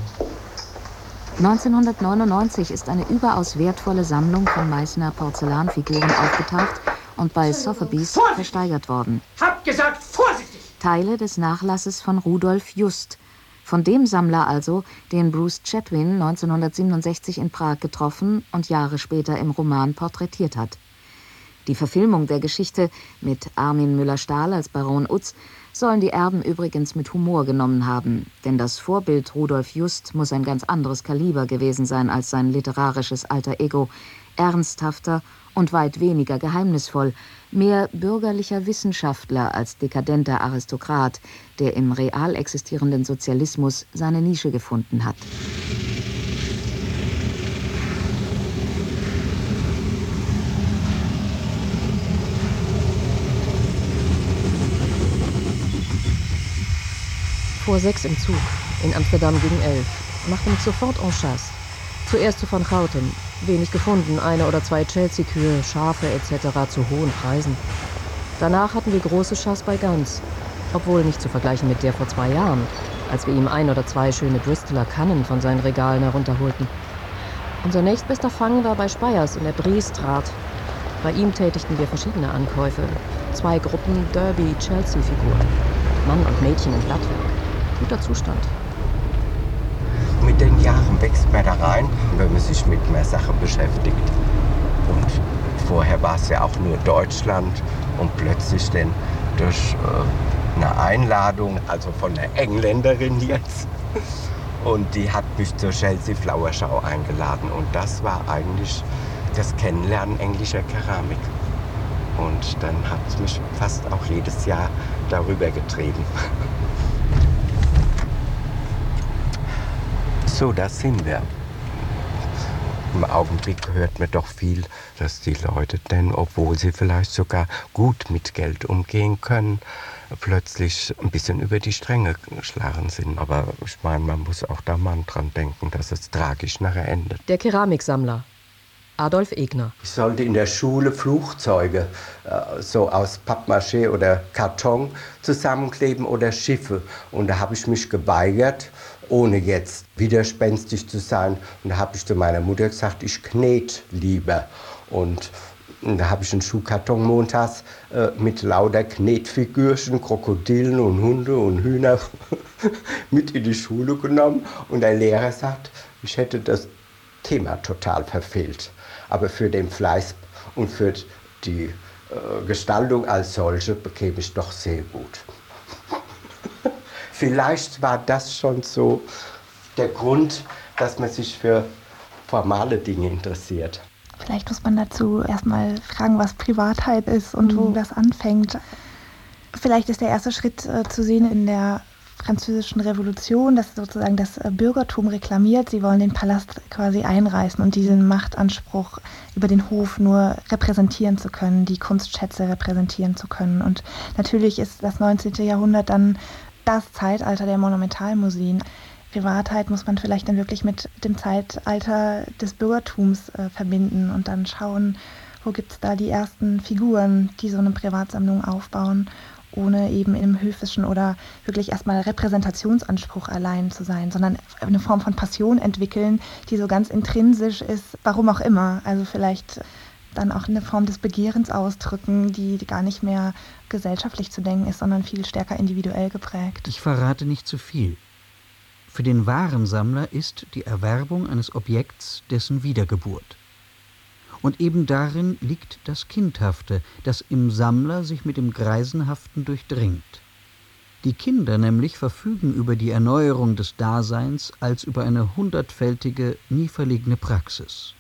1999 ist eine überaus wertvolle Sammlung von Meißner Porzellanfiguren aufgetaucht und bei Sotheby's versteigert worden. Hab gesagt, vorsichtig! Teile des Nachlasses von Rudolf Just, von dem Sammler also, den Bruce Chatwin 1967 in Prag getroffen und Jahre später im Roman porträtiert hat. Die Verfilmung der Geschichte mit Armin Müller-Stahl als Baron Utz sollen die Erben übrigens mit Humor genommen haben, denn das Vorbild Rudolf Just muss ein ganz anderes Kaliber gewesen sein als sein literarisches Alter Ego, ernsthafter und weit weniger geheimnisvoll, mehr bürgerlicher Wissenschaftler als dekadenter Aristokrat, der im real existierenden Sozialismus seine Nische gefunden hat. Vor 6 im Zug, in Amsterdam gegen 11, machte mich sofort en chasse. Zuerst zu Van Gouten, wenig gefunden, 1 oder 2 Chelsea-Kühe, Schafe etc. zu hohen Preisen. Danach hatten wir große Chasse bei Ganz, obwohl nicht zu vergleichen mit der vor 2 Jahren, als wir ihm 1 oder 2 schöne Bristoler Kannen von seinen Regalen herunterholten. Unser nächstbester Fang war bei Speyers in der Briestraat. Bei ihm tätigten wir verschiedene Ankäufe, 2 Gruppen Derby-Chelsea-Figuren, Mann und Mädchen im Blattwerk. Guter Zustand. Mit den Jahren wächst man da rein, wenn man sich mit mehr Sachen beschäftigt. Und vorher war es ja auch nur Deutschland und plötzlich dann durch eine Einladung, also von einer Engländerin jetzt. Und die hat mich zur Chelsea Flower Show eingeladen. Und das war eigentlich das Kennenlernen englischer Keramik. Und dann hat es mich fast auch jedes Jahr darüber getrieben. So, da sind wir. Im Augenblick hört man doch viel, dass die Leute denn, obwohl sie vielleicht sogar gut mit Geld umgehen können, plötzlich ein bisschen über die Stränge geschlagen sind. Aber ich meine, man muss auch da mal dran denken, dass es tragisch nachher endet. Der Keramiksammler Adolf Egner. Ich sollte in der Schule Flugzeuge so aus Pappmaché oder Karton zusammenkleben oder Schiffe. Und da habe ich mich geweigert, ohne jetzt widerspenstig zu sein. Und da habe ich zu meiner Mutter gesagt, ich knete lieber. Und da habe ich einen Schuhkarton montags mit lauter Knetfigürchen, Krokodilen und Hunde und Hühner mit in die Schule genommen. Und der Lehrer sagt, ich hätte das Thema total verfehlt. Aber für den Fleiß und für die Gestaltung als solche bekäme ich doch sehr gut. Vielleicht war das schon so der Grund, dass man sich für formale Dinge interessiert. Vielleicht muss man dazu erstmal fragen, was Privatheit ist und wo das anfängt. Vielleicht ist der erste Schritt zu sehen in der Französischen Revolution, dass sozusagen das Bürgertum reklamiert, sie wollen den Palast quasi einreißen und diesen Machtanspruch über den Hof nur repräsentieren zu können, die Kunstschätze repräsentieren zu können. Und natürlich ist das 19. Jahrhundert dann das Zeitalter der Monumentalmuseen. Privatheit muss man vielleicht dann wirklich mit dem Zeitalter des Bürgertums verbinden und dann schauen, wo gibt es da die ersten Figuren, die so eine Privatsammlung aufbauen, ohne eben im höfischen oder wirklich erstmal Repräsentationsanspruch allein zu sein, sondern eine Form von Passion entwickeln, die so ganz intrinsisch ist, warum auch immer. Also vielleicht dann auch eine Form des Begehrens ausdrücken, die gar nicht mehr gesellschaftlich zu denken ist, sondern viel stärker individuell geprägt. Ich verrate nicht zu viel. Für den wahren Sammler ist die Erwerbung eines Objekts dessen Wiedergeburt. Und eben darin liegt das Kindhafte, das im Sammler sich mit dem Greisenhaften durchdringt. Die Kinder nämlich verfügen über die Erneuerung des Daseins als über eine hundertfältige, nie verlegene Praxis.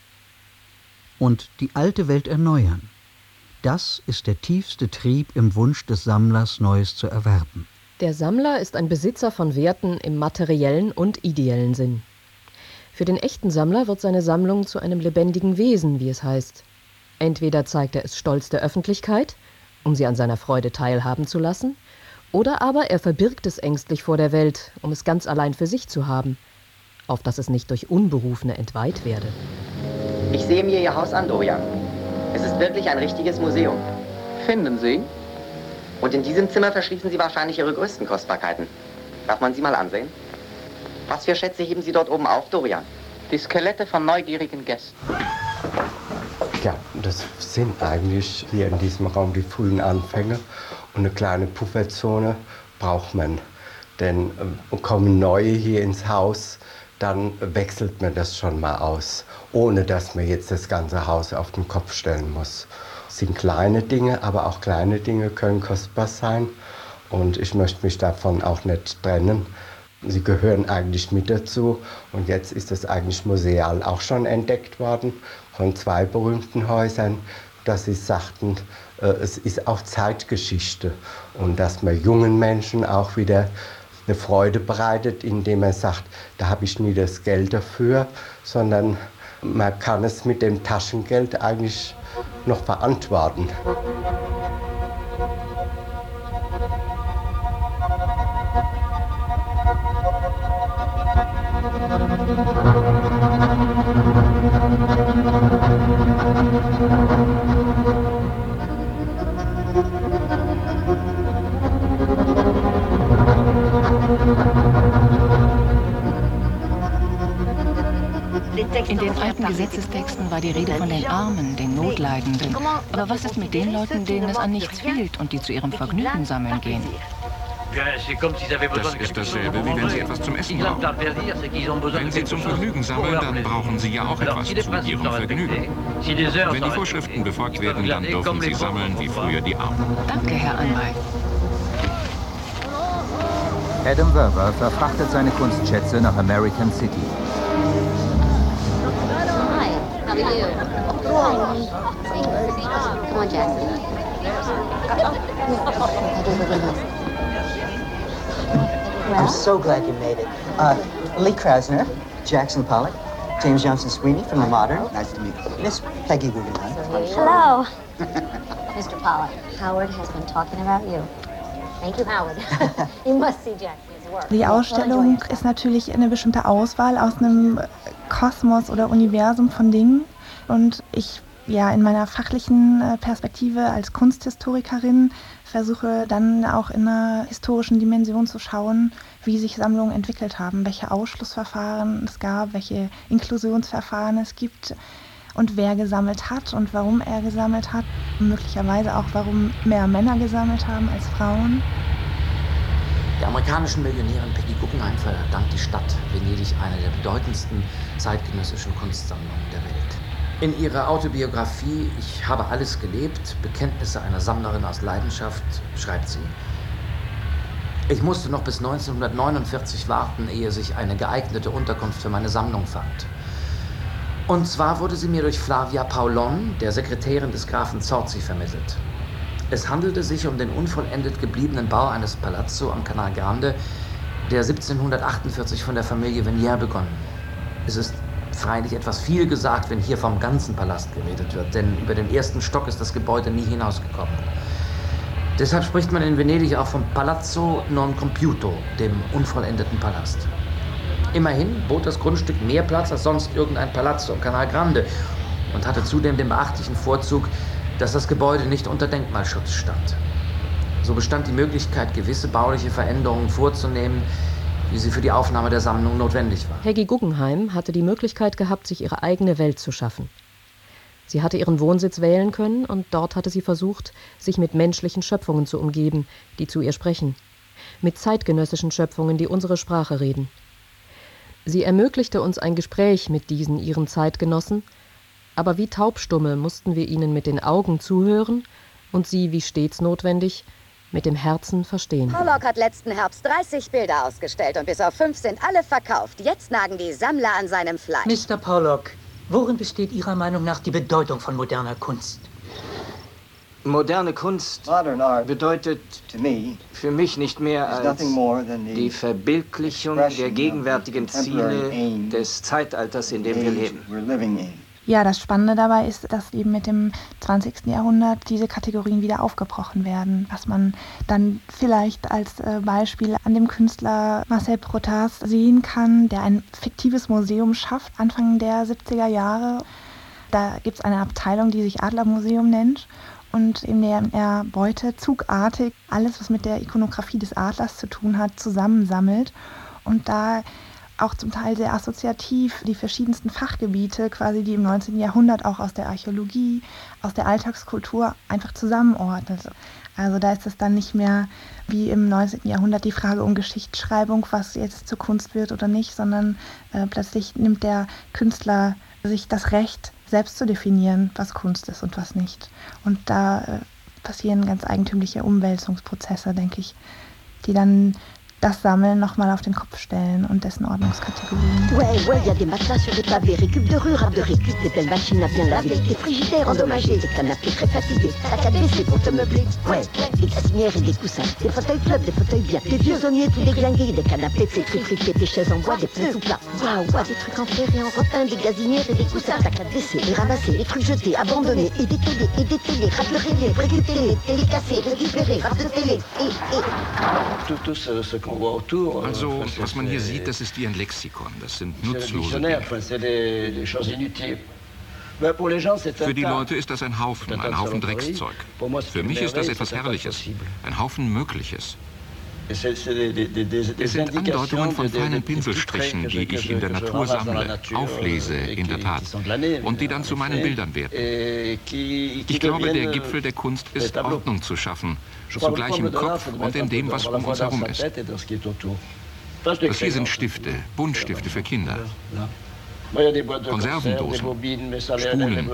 Und die alte Welt erneuern, das ist der tiefste Trieb im Wunsch des Sammlers, Neues zu erwerben. Der Sammler ist ein Besitzer von Werten im materiellen und ideellen Sinn. Für den echten Sammler wird seine Sammlung zu einem lebendigen Wesen, wie es heißt. Entweder zeigt er es stolz der Öffentlichkeit, um sie an seiner Freude teilhaben zu lassen, oder aber er verbirgt es ängstlich vor der Welt, um es ganz allein für sich zu haben, auf dass es nicht durch Unberufene entweiht werde. Ich sehe mir Ihr Haus an, Dorian. Es ist wirklich ein richtiges Museum. Finden Sie? Und in diesem Zimmer verschließen Sie wahrscheinlich Ihre größten Kostbarkeiten. Darf man sie mal ansehen? Was für Schätze heben Sie dort oben auf, Dorian? Die Skelette von neugierigen Gästen. Ja, das sind eigentlich hier in diesem Raum die frühen Anfänge. Und eine kleine Pufferzone braucht man. Denn kommen Neue hier ins Haus, dann wechselt man das schon mal aus, ohne dass man jetzt das ganze Haus auf den Kopf stellen muss. Es sind kleine Dinge, aber auch kleine Dinge können kostbar sein. Und ich möchte mich davon auch nicht trennen. Sie gehören eigentlich mit dazu. Und jetzt ist das eigentlich museal auch schon entdeckt worden von 2 berühmten Häusern, dass sie sagten, es ist auch Zeitgeschichte. Und dass man jungen Menschen auch wieder eine Freude bereitet, indem man sagt, da habe ich nie das Geld dafür, sondern man kann es mit dem Taschengeld eigentlich noch verantworten. In den alten Gesetzestexten war die Rede von den Armen, den Notleidenden. Aber was ist mit den Leuten, denen es an nichts fehlt und die zu ihrem Vergnügen sammeln gehen? Das ist dasselbe, wie wenn Sie etwas zum Essen brauchen. Wenn Sie zum Vergnügen sammeln, dann brauchen Sie ja auch etwas zu Ihrem Vergnügen. Wenn die Vorschriften befolgt werden, dann dürfen Sie sammeln wie früher die Armen. Danke, Herr Anwalt. Adam Verver verfrachtet seine Kunstschätze nach American City. How are you? Come on, Jackson. I'm so glad you made it. Lee Krasner, Jackson Pollock, James Johnson Sweeney from The Modern. Nice to meet you. Miss Peggy Guggenheim. Hello. Mr. Pollock, Howard has been talking about you. Thank you, Howard. You must see Jackson's work. Die Ausstellung ist natürlich eine bestimmte Auswahl aus einem Kosmos oder Universum von Dingen. Und ich in meiner fachlichen Perspektive als Kunsthistorikerin versuche dann auch in einer historischen Dimension zu schauen, wie sich Sammlungen entwickelt haben, welche Ausschlussverfahren es gab, welche Inklusionsverfahren es gibt und wer gesammelt hat und warum er gesammelt hat. Und möglicherweise auch, warum mehr Männer gesammelt haben als Frauen. Der amerikanischen Millionärin Peggy Guggenheim verdankt die Stadt Venedig eine der bedeutendsten zeitgenössischen Kunstsammlungen der Welt. In ihrer Autobiografie »Ich habe alles gelebt, Bekenntnisse einer Sammlerin aus Leidenschaft« schreibt sie: Ich musste noch bis 1949 warten, ehe sich eine geeignete Unterkunft für meine Sammlung fand. Und zwar wurde sie mir durch Flavia Paulon, der Sekretärin des Grafen Zorzi, vermittelt. Es handelte sich um den unvollendet gebliebenen Bau eines Palazzo am Canal Grande, der 1748 von der Familie Venier begonnen. Es ist freilich etwas viel gesagt, wenn hier vom ganzen Palast geredet wird, denn über den ersten Stock ist das Gebäude nie hinausgekommen. Deshalb spricht man in Venedig auch vom Palazzo non compiuto, dem unvollendeten Palast. Immerhin bot das Grundstück mehr Platz als sonst irgendein Palazzo am Canal Grande und hatte zudem den beachtlichen Vorzug, dass das Gebäude nicht unter Denkmalschutz stand. So bestand die Möglichkeit, gewisse bauliche Veränderungen vorzunehmen, wie sie für die Aufnahme der Sammlung notwendig war. Peggy Guggenheim hatte die Möglichkeit gehabt, sich ihre eigene Welt zu schaffen. Sie hatte ihren Wohnsitz wählen können und dort hatte sie versucht, sich mit menschlichen Schöpfungen zu umgeben, die zu ihr sprechen. Mit zeitgenössischen Schöpfungen, die unsere Sprache reden. Sie ermöglichte uns ein Gespräch mit diesen ihren Zeitgenossen, aber wie Taubstumme mussten wir ihnen mit den Augen zuhören und sie, wie stets notwendig, mit dem Herzen verstehen. Pollock hat letzten Herbst 30 Bilder ausgestellt und bis auf 5 sind alle verkauft. Jetzt nagen die Sammler an seinem Fleisch. Mr. Pollock, worin besteht Ihrer Meinung nach die Bedeutung von moderner Kunst? Moderne Kunst bedeutet für mich nicht mehr als die Verbildlichung der gegenwärtigen Ziele des Zeitalters, in dem wir leben. Ja, das Spannende dabei ist, dass eben mit dem 20. Jahrhundert diese Kategorien wieder aufgebrochen werden. Was man dann vielleicht als Beispiel an dem Künstler Marcel Protas sehen kann, der ein fiktives Museum schafft, Anfang der 70er Jahre. Da gibt es eine Abteilung, die sich Adlermuseum nennt und in der er Beute zugartig alles, was mit der Ikonografie des Adlers zu tun hat, zusammensammelt und da auch zum Teil sehr assoziativ die verschiedensten Fachgebiete, quasi die im 19. Jahrhundert auch aus der Archäologie, aus der Alltagskultur einfach zusammenordnet. Also da ist es dann nicht mehr wie im 19. Jahrhundert die Frage um Geschichtsschreibung, was jetzt zur Kunst wird oder nicht, sondern plötzlich nimmt der Künstler sich das Recht, selbst zu definieren, was Kunst ist und was nicht. Und da passieren ganz eigentümliche Umwälzungsprozesse, denke ich, die dann das Sammeln nochmal auf den Kopf stellen und dessen Ordnungskategorien. Ouais, y a des matelas sur des pavés, récup de rue, rap de récup, des belles machines à bien laver, des frigidaires endommagés, des canapés très fatigués, sac à WC pour te meubler, ouais, des glaçinières et des coussins, des fauteuils clubs, des fauteuils bien, des vieux sommiers tout déglingués, des canapés flétrifiés, des chaises en bois, des pneus tout plats, waouh, des trucs en fer et en rotin, des gazinières et des coussins, sac à WC, les ramassés, les trucs jetés, abandonnés, et des télés, rap de relief, récupérés, télé cassés, récupérés, rap de télé, Also, was man hier sieht, das ist wie ein Lexikon. Das sind nutzlose Dinge. Für die Leute ist das ein Haufen Dreckszeug. Für mich ist das etwas Herrliches, ein Haufen Mögliches. Es sind Andeutungen von feinen Pinselstrichen, die ich in der Natur sammle, auflese in der Tat, und die dann zu meinen Bildern werden. Ich glaube, der Gipfel der Kunst ist, Ordnung zu schaffen, zugleich im Kopf und in dem, was um uns herum ist. Das hier sind Stifte, Buntstifte für Kinder. Konservendosen, Spulen,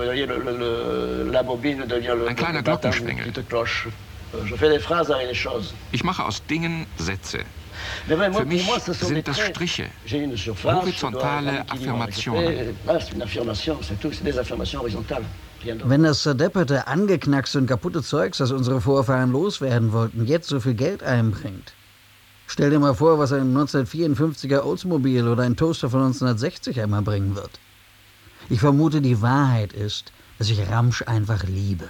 ein kleiner Glockenschwengel. Ich mache aus Dingen Sätze. Für mich sind das Striche, horizontale Affirmationen. Wenn das zerdepperte, angeknackste und kaputte Zeugs, das unsere Vorfahren loswerden wollten, jetzt so viel Geld einbringt. Stell dir mal vor, was ein 1954er Oldsmobile oder ein Toaster von 1960 einmal bringen wird. Ich vermute, die Wahrheit ist, dass ich Ramsch einfach liebe.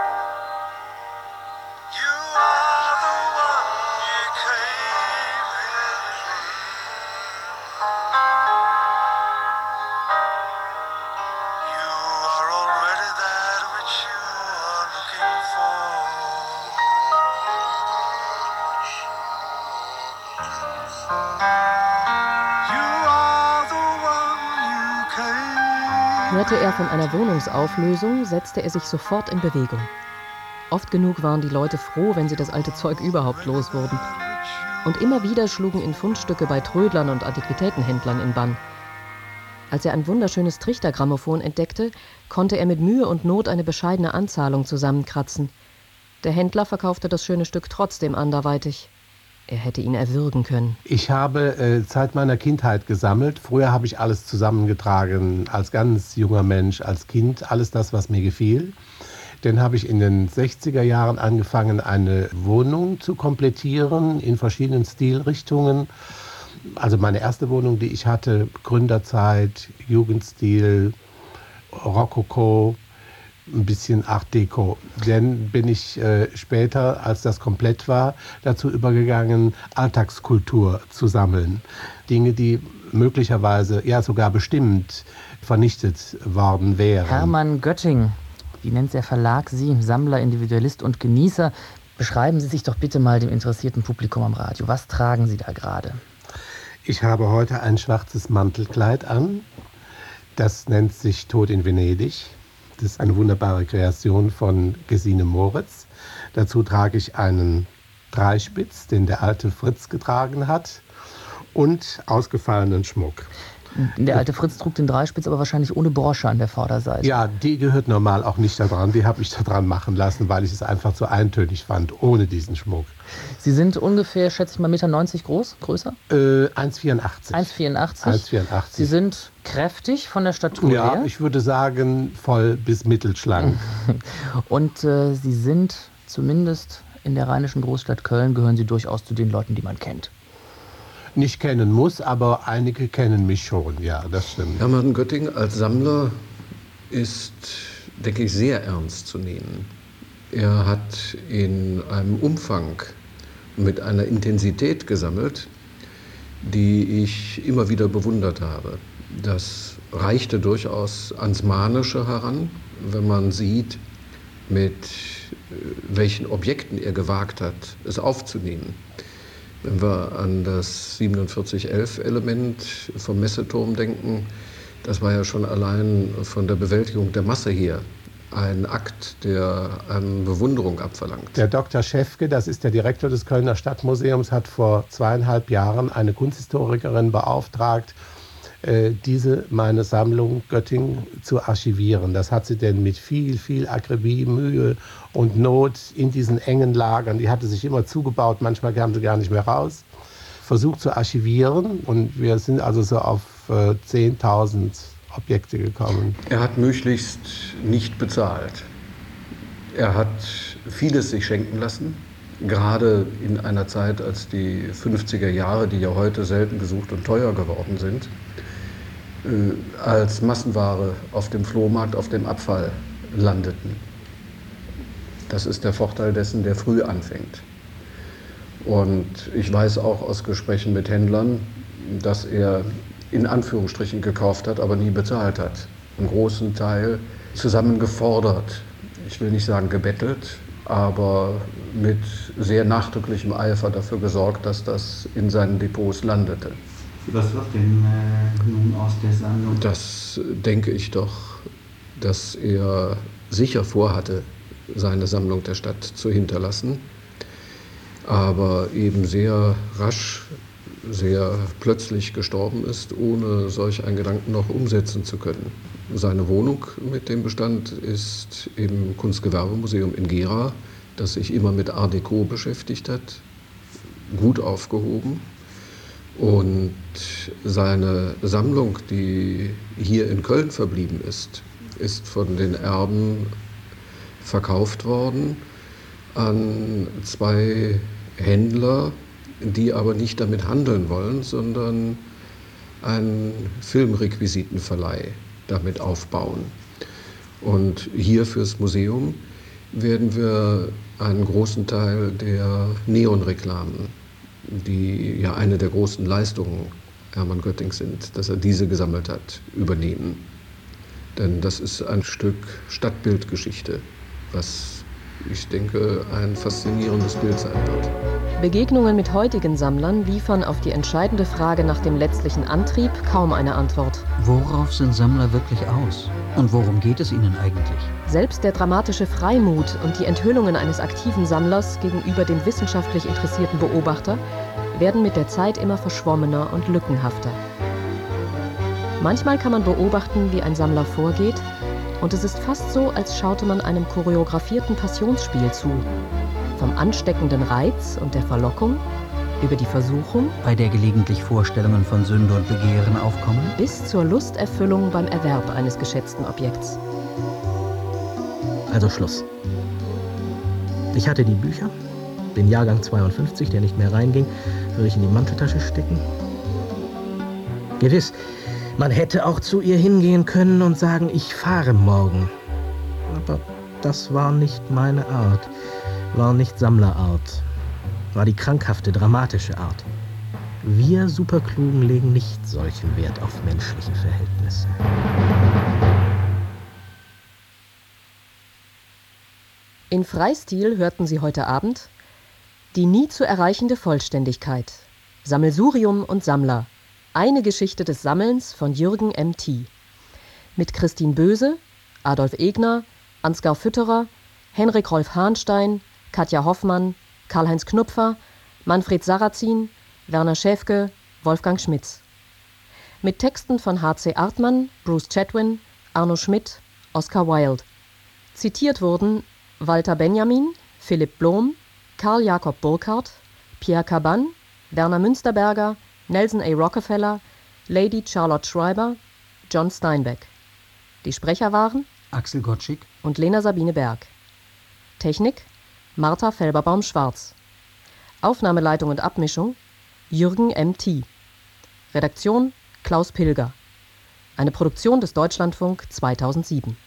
Hörte er von einer Wohnungsauflösung, setzte er sich sofort in Bewegung. Oft genug waren die Leute froh, wenn sie das alte Zeug überhaupt los wurden. Und immer wieder schlugen ihn Fundstücke bei Trödlern und Antiquitätenhändlern in Bann. Als er ein wunderschönes Trichtergrammophon entdeckte, konnte er mit Mühe und Not eine bescheidene Anzahlung zusammenkratzen. Der Händler verkaufte das schöne Stück trotzdem anderweitig. Er hätte ihn erwürgen können. Ich habe seit meiner Kindheit gesammelt. Früher habe ich alles zusammengetragen, als ganz junger Mensch, als Kind, alles das, was mir gefiel. Dann habe ich in den 60er Jahren angefangen, eine Wohnung zu komplettieren in verschiedenen Stilrichtungen. Also meine erste Wohnung, die ich hatte, Gründerzeit, Jugendstil, Rokoko, ein bisschen Art Deco. Dann bin ich später, als das komplett war, dazu übergegangen, Alltagskultur zu sammeln. Dinge, die möglicherweise, ja sogar bestimmt vernichtet worden wären. Hermann Götting, wie nennt der Verlag Sie? Sammler, Individualist und Genießer. Beschreiben Sie sich doch bitte mal dem interessierten Publikum am Radio. Was tragen Sie da gerade? Ich habe heute ein schwarzes Mantelkleid an. Das nennt sich Tod in Venedig. Das ist eine wunderbare Kreation von Gesine Moritz. Dazu trage ich einen Dreispitz, den der alte Fritz getragen hat, und ausgefallenen Schmuck. Der alte Fritz trug den Dreispitz, aber wahrscheinlich ohne Brosche an der Vorderseite. Ja, die gehört normal auch nicht da dran. Die habe ich da dran machen lassen, weil ich es einfach zu eintönig fand, ohne diesen Schmuck. Sie sind ungefähr, schätze ich mal, 1,90 Meter groß, größer? 1,84. 1,84. Sie sind kräftig von der Statur her? Ja, ich würde sagen, voll bis mittelschlank. Und Sie sind zumindest in der rheinischen Großstadt Köln, gehören Sie durchaus zu den Leuten, die man kennt. Nicht kennen muss, aber einige kennen mich schon, ja, das stimmt. Hermann Götting als Sammler ist, denke ich, sehr ernst zu nehmen. Er hat in einem Umfang mit einer Intensität gesammelt, die ich immer wieder bewundert habe. Das reichte durchaus ans Manische heran, wenn man sieht, mit welchen Objekten er gewagt hat, es aufzunehmen. Wenn wir an das 4711-Element vom Messeturm denken, das war ja schon allein von der Bewältigung der Masse her ein Akt, der Bewunderung abverlangt. Der Dr. Schäfke, das ist der Direktor des Kölner Stadtmuseums, hat vor 2,5 Jahren eine Kunsthistorikerin beauftragt, diese meine Sammlung Götting zu archivieren. Das hat sie denn mit viel, viel Akribie, Mühe und Not in diesen engen Lagern, die hatte sich immer zugebaut, manchmal kamen sie gar nicht mehr raus, versucht zu archivieren. Und wir sind also so auf 10.000 Objekte gekommen. Er hat möglichst nicht bezahlt. Er hat vieles sich schenken lassen, gerade in einer Zeit, als die 50er Jahre, die ja heute selten gesucht und teuer geworden sind, als Massenware auf dem Flohmarkt, auf dem Abfall landeten. Das ist der Vorteil dessen, der früh anfängt. Und ich weiß auch aus Gesprächen mit Händlern, dass er in Anführungsstrichen gekauft hat, aber nie bezahlt hat. Einen großen Teil zusammengefordert, ich will nicht sagen gebettelt, aber mit sehr nachdrücklichem Eifer dafür gesorgt, dass das in seinen Depots landete. Was wird denn nun aus der Sammlung? Das denke ich doch, dass er sicher vorhatte, seine Sammlung der Stadt zu hinterlassen, aber eben sehr rasch, sehr plötzlich gestorben ist, ohne solch einen Gedanken noch umsetzen zu können. Seine Wohnung mit dem Bestand ist im Kunstgewerbemuseum in Gera, das sich immer mit Art Deco beschäftigt hat, gut aufgehoben. Und seine Sammlung, die hier in Köln verblieben ist, ist von den Erben verkauft worden an 2 Händler, die aber nicht damit handeln wollen, sondern einen Filmrequisitenverleih damit aufbauen. Und hier fürs Museum werden wir einen großen Teil der Neonreklamen, die ja eine der großen Leistungen Hermann Göttings sind, dass er diese gesammelt hat, übernehmen. Denn das ist ein Stück Stadtbildgeschichte, was, ich denke, ein faszinierendes Bild sein wird. Begegnungen mit heutigen Sammlern liefern auf die entscheidende Frage nach dem letztlichen Antrieb kaum eine Antwort. Worauf sind Sammler wirklich aus? Und worum geht es ihnen eigentlich? Selbst der dramatische Freimut und die Enthüllungen eines aktiven Sammlers gegenüber dem wissenschaftlich interessierten Beobachter werden mit der Zeit immer verschwommener und lückenhafter. Manchmal kann man beobachten, wie ein Sammler vorgeht, und es ist fast so, als schaute man einem choreografierten Passionsspiel zu. Vom ansteckenden Reiz und der Verlockung, über die Versuchung, bei der gelegentlich Vorstellungen von Sünde und Begehren aufkommen, bis zur Lusterfüllung beim Erwerb eines geschätzten Objekts. Also Schluss. Ich hatte die Bücher, den Jahrgang 52, der nicht mehr reinging, würde ich in die Manteltasche stecken. Gewiss, man hätte auch zu ihr hingehen können und sagen, ich fahre morgen. Aber das war nicht meine Art, war nicht Sammlerart, war die krankhafte, dramatische Art. Wir Superklugen legen nicht solchen Wert auf menschliche Verhältnisse. In Freistil hörten Sie heute Abend Die nie zu erreichende Vollständigkeit. Sammelsurium und Sammler. Eine Geschichte des Sammelns von Jürgen M.T. Mit Christine Böse, Adolf Egner, Ansgar Fütterer, Henrik Rolf Hahnstein, Katja Hoffmann, Karl-Heinz Knupfer, Manfred Sarrazin, Werner Schäfke, Wolfgang Schmitz. Mit Texten von H.C. Artmann, Bruce Chatwin, Arno Schmidt, Oscar Wilde. Zitiert wurden Walter Benjamin, Philipp Blom, Karl Jakob Burkhardt, Pierre Cabanne, Werner Münsterberger, Nelson A. Rockefeller, Lady Charlotte Schreiber, John Steinbeck. Die Sprecher waren Axel Gottschig und Lena Sabine Berg. Technik Martha Felberbaum-Schwarz. Aufnahmeleitung und Abmischung Jürgen M.T. Redaktion Klaus Pilger. Eine Produktion des Deutschlandfunk 2007.